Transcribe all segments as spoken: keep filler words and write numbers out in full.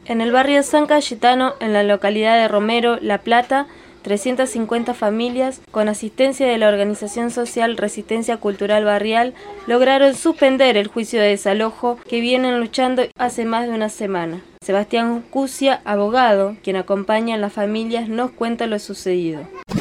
En el barrio San Cayetano, en la localidad de Romero, La Plata, trescientas cincuenta familias, con asistencia de la organización social Resistencia Cultural Barrial, lograron suspender el juicio de desalojo que vienen luchando hace más de una semana. Sebastián Cusia, abogado, quien acompaña a las familias, nos cuenta lo sucedido.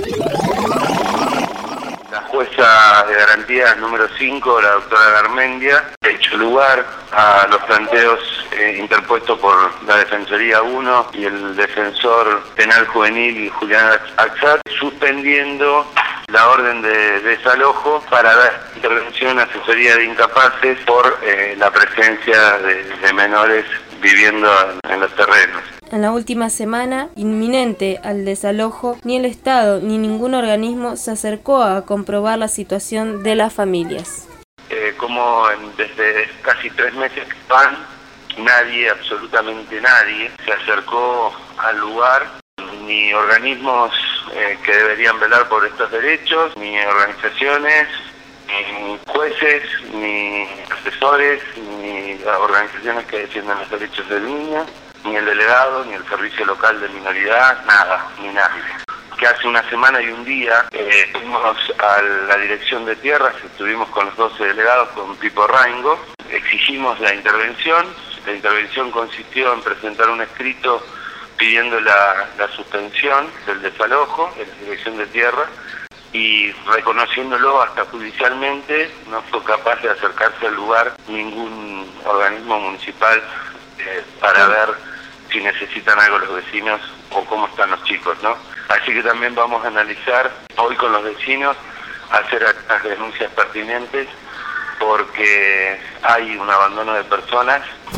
La jueza de garantías número cinco, la doctora Garmendia, ha hecho lugar a los planteos eh, interpuestos por la Defensoría uno y el Defensor Penal Juvenil Julián Axat, suspendiendo la orden de desalojo para dar intervención a asesoría de incapaces por eh, la presencia de, de menores viviendo en, en los terrenos. En la última semana, inminente al desalojo, ni el Estado ni ningún organismo se acercó a comprobar la situación de las familias. Eh, como en, desde casi tres meses que van, nadie, absolutamente nadie, se acercó al lugar, ni organismos eh, que deberían velar por estos derechos, ni organizaciones, ni jueces, ni asesores, ni organizaciones que defiendan los derechos del niño, ni el delegado, ni el servicio local de minoridad, nada, ni nadie. Que hace una semana y un día eh, fuimos a la dirección de tierras, estuvimos con los doce delegados, con Pipo Raingo, exigimos la intervención. La intervención consistió en presentar un escrito pidiendo la, la suspensión del desalojo en la dirección de tierra, y reconociéndolo hasta judicialmente, no fue capaz de acercarse al lugar ningún organismo municipal eh, para ver si necesitan algo los vecinos o cómo están los chicos, ¿no? Así que también vamos a analizar hoy con los vecinos, hacer algunas denuncias pertinentes, porque hay un abandono de personas.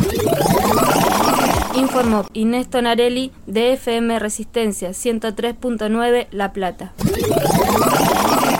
Informó Inés Tonarelli de F M Resistencia ciento tres punto nueve La Plata.